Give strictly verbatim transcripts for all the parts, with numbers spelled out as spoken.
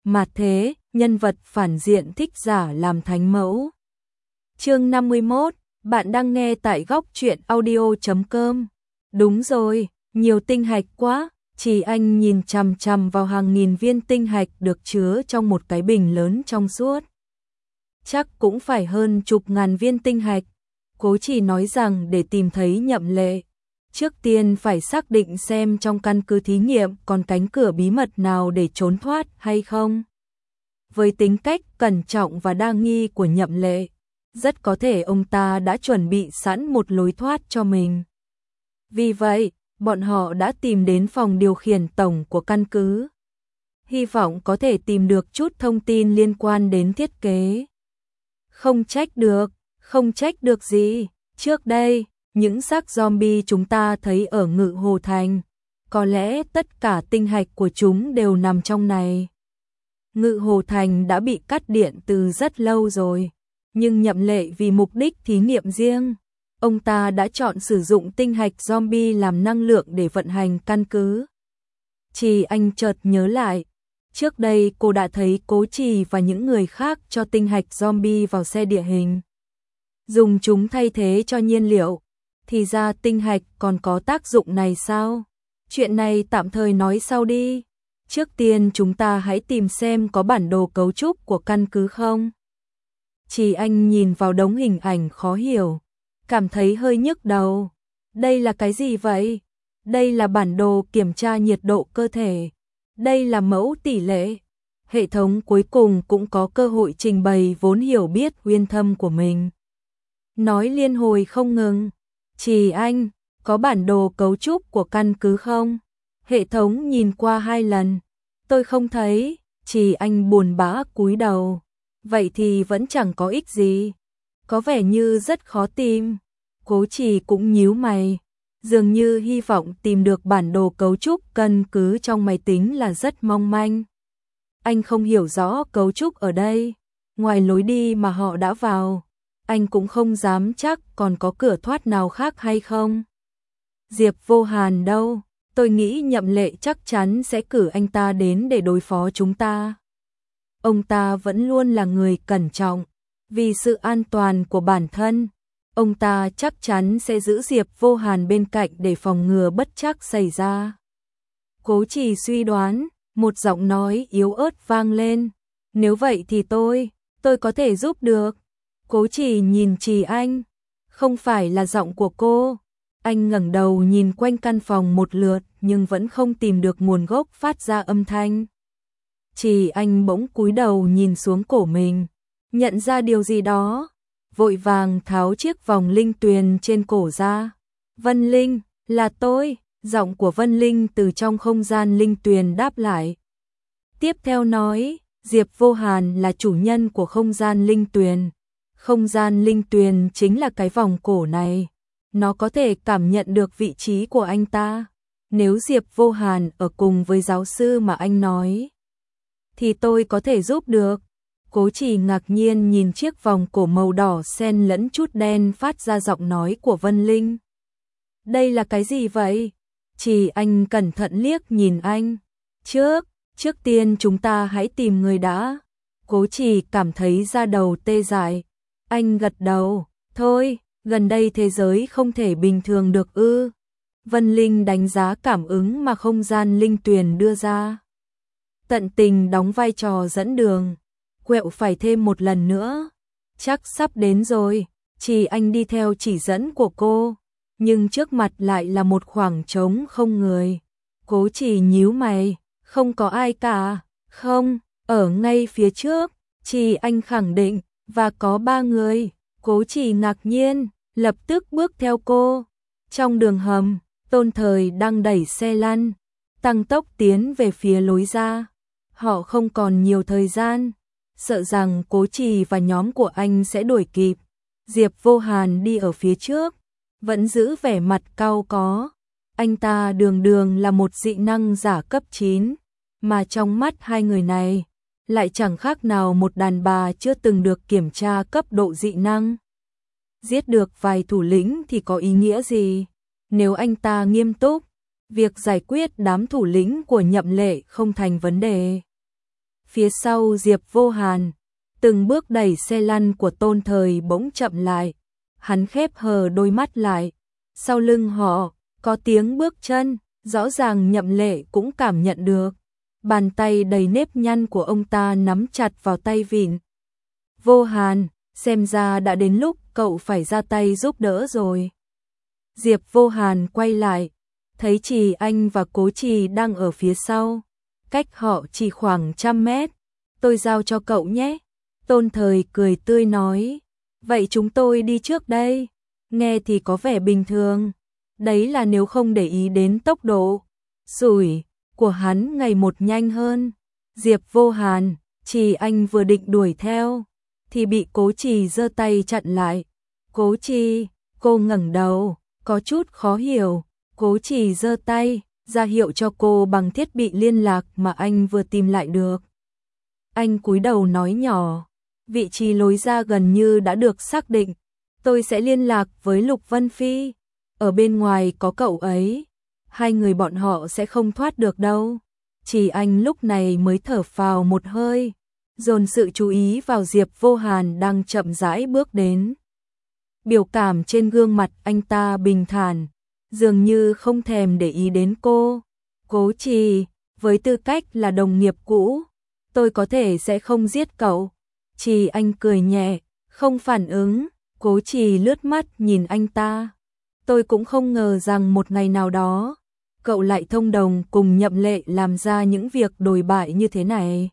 Mà thế, nhân vật phản diện thích giả làm thánh mẫu. Chương năm mươi mốt, bạn đang nghe tại góc truyện audio chấm com. Đúng rồi, nhiều tinh hạch quá. Chỉ anh nhìn chằm chằm vào hàng nghìn viên tinh hạch được chứa trong một cái bình lớn trong suốt. Chắc cũng phải hơn chục ngàn viên tinh hạch. Cố Chỉ nói rằng để tìm thấy Nhậm Lệ, trước tiên phải xác định xem trong căn cứ thí nghiệm còn cánh cửa bí mật nào để trốn thoát hay không. Với tính cách cẩn trọng và đa nghi của Nhậm Lệ, rất có thể ông ta đã chuẩn bị sẵn một lối thoát cho mình. Vì vậy, bọn họ đã tìm đến phòng điều khiển tổng của căn cứ. Hy vọng có thể tìm được chút thông tin liên quan đến thiết kế. Không trách được, không trách được gì. Trước đây, những xác zombie chúng ta thấy ở Ngự Hồ Thành, có lẽ tất cả tinh hạch của chúng đều nằm trong này. Ngự Hồ Thành đã bị cắt điện từ rất lâu rồi, nhưng Nhậm Lệ vì mục đích thí nghiệm riêng, ông ta đã chọn sử dụng tinh hạch zombie làm năng lượng để vận hành căn cứ. Chỉ anh chợt nhớ lại, trước đây cô đã thấy Cố Trì và những người khác cho tinh hạch zombie vào xe địa hình, dùng chúng thay thế cho nhiên liệu. Thì ra tinh hạch còn có tác dụng này sao? Chuyện này tạm thời nói sau đi. Trước tiên chúng ta hãy tìm xem có bản đồ cấu trúc của căn cứ không. Chỉ anh nhìn vào đống hình ảnh khó hiểu, cảm thấy hơi nhức đầu. Đây là cái gì vậy? Đây là bản đồ kiểm tra nhiệt độ cơ thể. Đây là mẫu tỷ lệ. Hệ thống cuối cùng cũng có cơ hội trình bày vốn hiểu biết uyên thâm của mình. Nói liên hồi không ngừng. Chỉ anh, có bản đồ cấu trúc của căn cứ không? Hệ thống nhìn qua hai lần. Tôi không thấy. Chỉ anh buồn bã cúi đầu. Vậy thì vẫn chẳng có ích gì. Có vẻ như rất khó tìm. Cố Chỉ cũng nhíu mày. Dường như hy vọng tìm được bản đồ cấu trúc căn cứ trong máy tính là rất mong manh. Anh không hiểu rõ cấu trúc ở đây. Ngoài lối đi mà họ đã vào, anh cũng không dám chắc còn có cửa thoát nào khác hay không. Diệp Vô Hàn đâu? Tôi nghĩ Nhậm Lệ chắc chắn sẽ cử anh ta đến để đối phó chúng ta. Ông ta vẫn luôn là người cẩn trọng. Vì sự an toàn của bản thân, ông ta chắc chắn sẽ giữ Diệp Vô Hàn bên cạnh để phòng ngừa bất trắc xảy ra. Cố Chỉ suy đoán, một giọng nói yếu ớt vang lên. Nếu vậy thì tôi, tôi có thể giúp được. Cố Chỉ nhìn Trì Anh. Không phải là giọng của cô. Anh ngẩng đầu nhìn quanh căn phòng một lượt nhưng vẫn không tìm được nguồn gốc phát ra âm thanh. Trì Anh bỗng cúi đầu nhìn xuống cổ mình, nhận ra điều gì đó, vội vàng tháo chiếc vòng linh tuyền trên cổ ra. Vân Linh, là tôi. Giọng của Vân Linh từ trong không gian linh tuyền đáp lại. Tiếp theo nói, Diệp Vô Hàn là chủ nhân của không gian linh tuyền. Không gian linh tuyền chính là cái vòng cổ này. Nó có thể cảm nhận được vị trí của anh ta. Nếu Diệp Vô Hàn ở cùng với giáo sư mà anh nói, thì tôi có thể giúp được. Cố Chỉ ngạc nhiên nhìn chiếc vòng cổ màu đỏ xen lẫn chút đen phát ra giọng nói của Vân Linh. Đây là cái gì vậy? Chỉ anh cẩn thận liếc nhìn anh. Trước, trước tiên chúng ta hãy tìm người đã. Cố Chỉ cảm thấy da đầu tê dại. Anh gật đầu. Thôi, gần đây thế giới không thể bình thường được ư. Vân Linh đánh giá cảm ứng mà không gian linh tuyền đưa ra. Tận tình đóng vai trò dẫn đường. Quẹo phải thêm một lần nữa. Chắc sắp đến rồi. Chỉ anh đi theo chỉ dẫn của cô. Nhưng trước mặt lại là một khoảng trống không người. Cố Chỉ nhíu mày. Không có ai cả. Không, ở ngay phía trước. Chỉ anh khẳng định. Và có ba người. Cố Chỉ ngạc nhiên, lập tức bước theo cô. Trong đường hầm, Tôn Thời đang đẩy xe lăn, tăng tốc tiến về phía lối ra. Họ không còn nhiều thời gian, sợ rằng Cố Chỉ và nhóm của anh sẽ đuổi kịp. Diệp Vô Hàn đi ở phía trước, vẫn giữ vẻ mặt cau có. Anh ta đường đường là một dị năng giả cấp chín, mà trong mắt hai người này, lại chẳng khác nào một đàn bà chưa từng được kiểm tra cấp độ dị năng. Giết được vài thủ lĩnh thì có ý nghĩa gì? Nếu anh ta nghiêm túc, việc giải quyết đám thủ lĩnh của Nhậm Lệ không thành vấn đề. Phía sau Diệp Vô Hàn, từng bước đẩy xe lăn của Tôn Thời bỗng chậm lại. Hắn khép hờ đôi mắt lại. Sau lưng họ, có tiếng bước chân, rõ ràng Nhậm Lệ cũng cảm nhận được. Bàn tay đầy nếp nhăn của ông ta nắm chặt vào tay vịn. Vô Hàn, xem ra đã đến lúc cậu phải ra tay giúp đỡ rồi. Diệp Vô Hàn quay lại, thấy Trì Anh và Cố Trì đang ở phía sau. Cách họ chỉ khoảng trăm mét. Tôi giao cho cậu nhé. Tôn Thời cười tươi nói. Vậy chúng tôi đi trước đây. Nghe thì có vẻ bình thường. Đấy là nếu không để ý đến tốc độ sủi của hắn ngày một nhanh hơn. Diệp Vô Hàn, Trì Anh vừa định đuổi theo thì bị Cố Trì giơ tay chặn lại. Cố Trì, cô ngẩng đầu, có chút khó hiểu. Cố Trì giơ tay ra hiệu cho cô bằng thiết bị liên lạc mà anh vừa tìm lại được. Anh cúi đầu nói nhỏ, vị trí lối ra gần như đã được xác định. Tôi sẽ liên lạc với Lục Vân Phi. Ở bên ngoài có cậu ấy. Hai người bọn họ sẽ không thoát được đâu. Chỉ anh lúc này mới thở phào một hơi, dồn sự chú ý vào Diệp Vô Hàn đang chậm rãi bước đến. Biểu cảm trên gương mặt anh ta bình thản, dường như không thèm để ý đến cô. Cố Trì, với tư cách là đồng nghiệp cũ, tôi có thể sẽ không giết cậu. Trì Anh cười nhẹ, không phản ứng. Cố Trì lướt mắt nhìn anh ta. Tôi cũng không ngờ rằng một ngày nào đó, cậu lại thông đồng cùng Nhậm Lệ làm ra những việc đồi bại như thế này.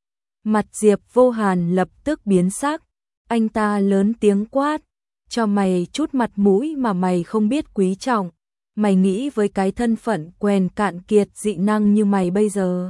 Mặt Diệp Vô Hàn lập tức biến sắc. Anh ta lớn tiếng quát. Cho mày chút mặt mũi mà mày không biết quý trọng. Mày nghĩ với cái thân phận quèn cạn kiệt dị năng như mày bây giờ,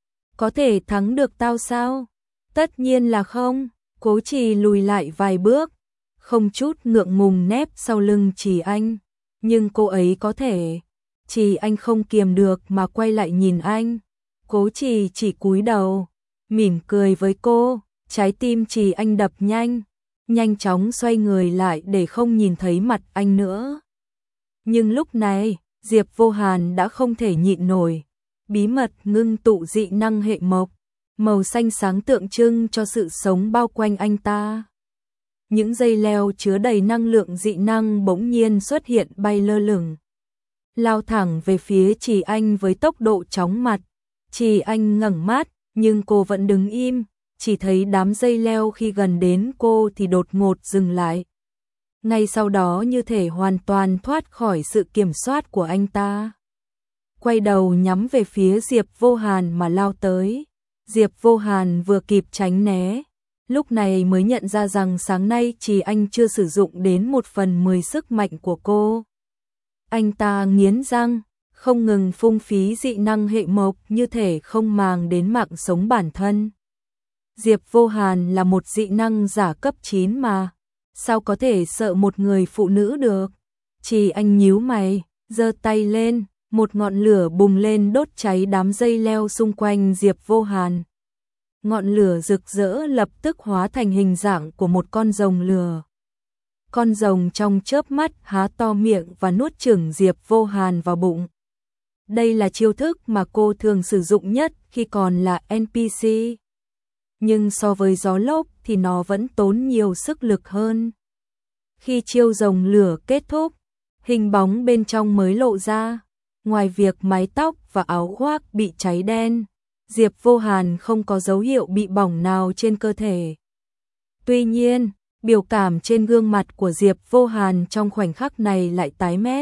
có thể thắng được tao sao? Tất nhiên là không. Cố Trì lùi lại vài bước, không chút ngượng ngùng nép sau lưng Trì Anh. Nhưng cô ấy có thể. Trì Anh không kiềm được mà quay lại nhìn anh. Cố Trì chỉ cúi đầu, mỉm cười với cô. Trái tim Trì Anh đập nhanh, nhanh chóng xoay người lại để không nhìn thấy mặt anh nữa. Nhưng lúc này, Diệp Vô Hàn đã không thể nhịn nổi. Bí mật ngưng tụ dị năng hệ mộc, màu xanh sáng tượng trưng cho sự sống bao quanh anh ta. Những dây leo chứa đầy năng lượng dị năng bỗng nhiên xuất hiện bay lơ lửng, lao thẳng về phía Trì Anh với tốc độ chóng mặt. Trì Anh ngẩng mắt, nhưng cô vẫn đứng im, chỉ thấy đám dây leo khi gần đến cô thì đột ngột dừng lại. Ngay sau đó như thể hoàn toàn thoát khỏi sự kiểm soát của anh ta. Quay đầu nhắm về phía Diệp Vô Hàn mà lao tới. Diệp Vô Hàn vừa kịp tránh né, lúc này mới nhận ra rằng sáng nay Trì Anh chưa sử dụng đến một phần mười sức mạnh của cô. Anh ta nghiến răng, không ngừng phung phí dị năng hệ mộc như thể không màng đến mạng sống bản thân. Diệp Vô Hàn là một dị năng giả cấp chín mà, sao có thể sợ một người phụ nữ được? Trì Anh nhíu mày, giơ tay lên, một ngọn lửa bùng lên đốt cháy đám dây leo xung quanh Diệp Vô Hàn. Ngọn lửa rực rỡ lập tức hóa thành hình dạng của một con rồng lửa. Con rồng trong chớp mắt há to miệng và nuốt chửng Diệp Vô Hàn vào bụng. Đây là chiêu thức mà cô thường sử dụng nhất khi còn là en pê xê. Nhưng so với gió lốc thì nó vẫn tốn nhiều sức lực hơn. Khi chiêu rồng lửa kết thúc, hình bóng bên trong mới lộ ra. Ngoài việc mái tóc và áo khoác bị cháy đen, Diệp Vô Hàn không có dấu hiệu bị bỏng nào trên cơ thể. Tuy nhiên, biểu cảm trên gương mặt của Diệp Vô Hàn trong khoảnh khắc này lại tái mét.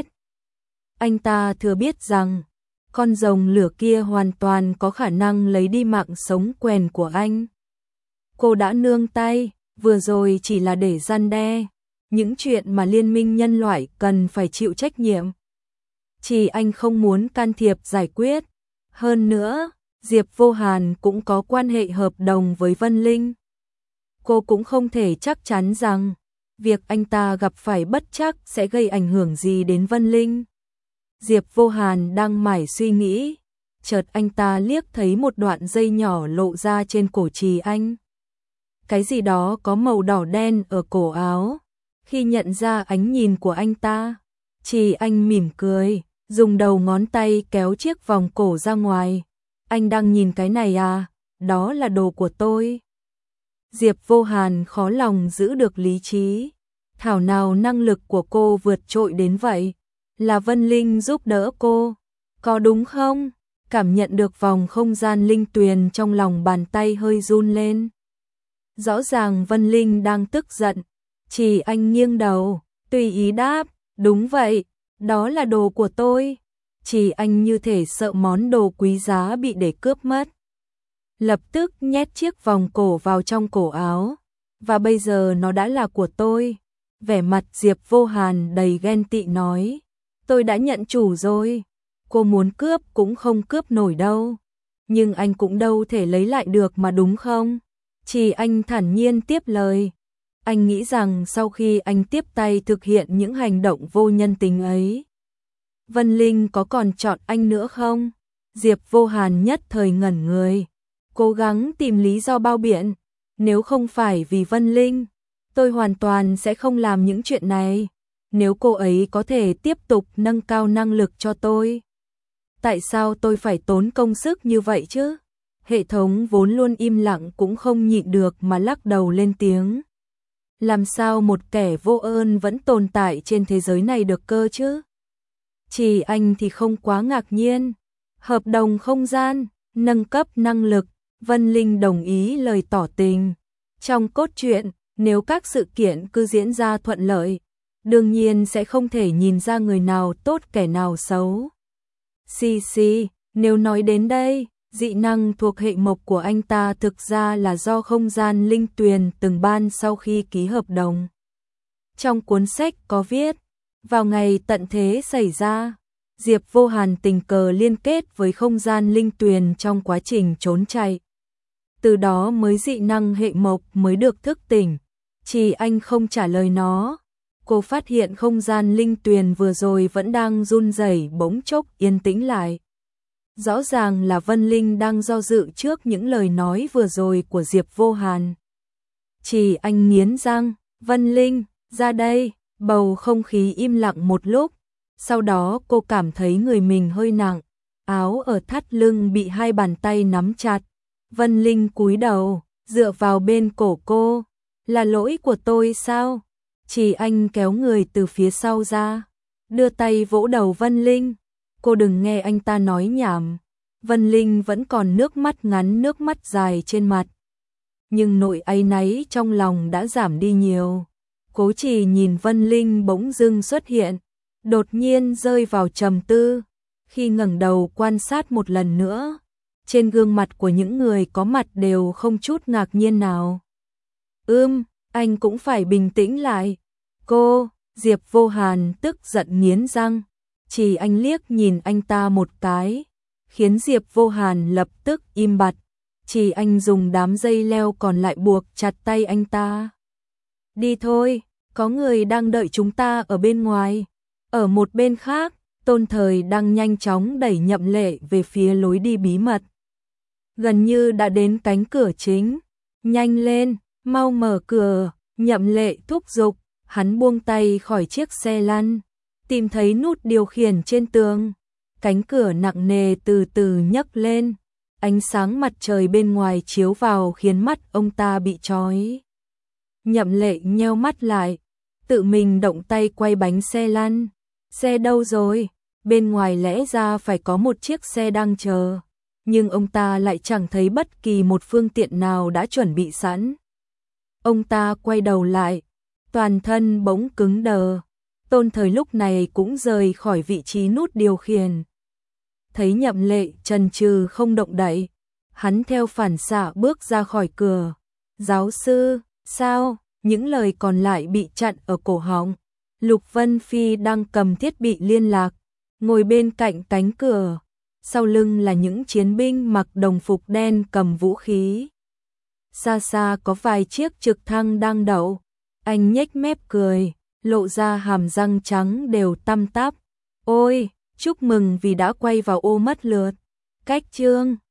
Anh ta thừa biết rằng, con rồng lửa kia hoàn toàn có khả năng lấy đi mạng sống quèn của anh. Cô đã nương tay, vừa rồi chỉ là để răn đe những chuyện mà liên minh nhân loại cần phải chịu trách nhiệm. Chỉ anh không muốn can thiệp giải quyết. Hơn nữa, Diệp Vô Hàn cũng có quan hệ hợp đồng với Vân Linh. Cô cũng không thể chắc chắn rằng việc anh ta gặp phải bất trắc sẽ gây ảnh hưởng gì đến Vân Linh. Diệp Vô Hàn đang mải suy nghĩ, chợt anh ta liếc thấy một đoạn dây nhỏ lộ ra trên cổ Trì Anh. Cái gì đó có màu đỏ đen ở cổ áo. Khi nhận ra ánh nhìn của anh ta, Trì Anh mỉm cười, dùng đầu ngón tay kéo chiếc vòng cổ ra ngoài. Anh đang nhìn cái này à? đó là đồ của tôi. Diệp Vô Hàn khó lòng giữ được lý trí. Thảo nào năng lực của cô vượt trội đến vậy? Là Vân Linh giúp đỡ cô, có đúng không? Cảm nhận được vòng không gian linh tuyền trong lòng bàn tay hơi run lên. Rõ ràng Vân Linh đang tức giận. Chỉ Anh nghiêng đầu, tùy ý đáp, đúng vậy, đó là đồ của tôi. Chỉ Anh như thể sợ món đồ quý giá bị để cướp mất. Lập tức nhét chiếc vòng cổ vào trong cổ áo. Và bây giờ nó đã là của tôi. Vẻ mặt Diệp Vô Hàn đầy ghen tị nói, tôi đã nhận chủ rồi. Cô muốn cướp cũng không cướp nổi đâu. Nhưng anh cũng đâu thể lấy lại được mà đúng không? Chỉ Anh thản nhiên tiếp lời. Anh nghĩ rằng sau khi anh tiếp tay thực hiện những hành động vô nhân tính ấy, Vân Linh có còn chọn anh nữa không? Diệp Vô Hàn nhất thời ngẩn người, cố gắng tìm lý do bao biện. Nếu không phải vì Vân Linh, tôi hoàn toàn sẽ không làm những chuyện này. Nếu cô ấy có thể tiếp tục nâng cao năng lực cho tôi, tại sao tôi phải tốn công sức như vậy chứ? Hệ thống vốn luôn im lặng cũng không nhịn được mà lắc đầu lên tiếng. Làm sao một kẻ vô ơn vẫn tồn tại trên thế giới này được cơ chứ? Chỉ Anh thì không quá ngạc nhiên. Hợp đồng không gian, nâng cấp năng lực, Vân Linh đồng ý lời tỏ tình. Trong cốt truyện, nếu các sự kiện cứ diễn ra thuận lợi, đương nhiên sẽ không thể nhìn ra người nào tốt kẻ nào xấu. Xì xì, nếu nói đến đây, dị năng thuộc hệ mộc của anh ta thực ra là do không gian linh tuyền từng ban sau khi ký hợp đồng. Trong cuốn sách có viết, vào ngày tận thế xảy ra, Diệp Vô Hàn tình cờ liên kết với không gian linh tuyền trong quá trình trốn chạy. Từ đó mới dị năng hệ mộc mới được thức tỉnh. Chỉ Anh không trả lời nó. Cô phát hiện không gian linh tuyền vừa rồi vẫn đang run rẩy, bỗng chốc yên tĩnh lại. Rõ ràng là Vân Linh đang do dự trước những lời nói vừa rồi của Diệp Vô Hàn. Chỉ Anh nghiến răng, Vân Linh, ra đây. Bầu không khí im lặng một lúc. Sau đó cô cảm thấy người mình hơi nặng. Áo ở thắt lưng bị hai bàn tay nắm chặt. Vân Linh cúi đầu, dựa vào bên cổ cô. Là lỗi của tôi sao? Chỉ Anh kéo người từ phía sau ra, đưa tay vỗ đầu Vân Linh. Cô đừng nghe anh ta nói nhảm. Vân Linh vẫn còn nước mắt ngắn nước mắt dài trên mặt. Nhưng nỗi áy náy trong lòng đã giảm đi nhiều. Cố Chỉ nhìn Vân Linh bỗng dưng xuất hiện, đột nhiên rơi vào trầm tư. Khi ngẩng đầu quan sát một lần nữa, trên gương mặt của những người có mặt đều không chút ngạc nhiên nào. Ưm, anh cũng phải bình tĩnh lại. Cô, Diệp Vô Hàn tức giận nghiến răng. Chỉ Anh liếc nhìn anh ta một cái, khiến Diệp Vô Hàn lập tức im bặt. Chỉ Anh dùng đám dây leo còn lại buộc chặt tay anh ta. Đi thôi, có người đang đợi chúng ta ở bên ngoài. Ở một bên khác, Tôn Thời đang nhanh chóng đẩy Nhậm Lệ về phía lối đi bí mật. Gần như đã đến cánh cửa chính. Nhanh lên, mau mở cửa, Nhậm Lệ thúc giục. Hắn buông tay khỏi chiếc xe lăn, tìm thấy nút điều khiển trên tường. Cánh cửa nặng nề từ từ nhấc lên. Ánh sáng mặt trời bên ngoài chiếu vào khiến mắt ông ta bị chói. Nhậm Lệ nheo mắt lại, tự mình động tay quay bánh xe lăn. Xe đâu rồi? Bên ngoài lẽ ra phải có một chiếc xe đang chờ, nhưng ông ta lại chẳng thấy bất kỳ một phương tiện nào đã chuẩn bị sẵn. Ông ta quay đầu lại, toàn thân bỗng cứng đờ. Tôn Thời lúc này cũng rời khỏi vị trí nút điều khiển. Thấy Nhậm Lệ chần chừ không động đậy, hắn theo phản xạ bước ra khỏi cửa. Giáo sư, sao? Những lời còn lại bị chặn ở cổ họng. Lục Vân Phi đang cầm thiết bị liên lạc, ngồi bên cạnh cánh cửa. Sau lưng là những chiến binh mặc đồng phục đen cầm vũ khí. Xa xa có vài chiếc trực thăng đang đậu. Anh nhếch mép cười, lộ ra hàm răng trắng đều tăm tắp. Ôi, chúc mừng vì đã quay vào ô mất lượt. Cách chương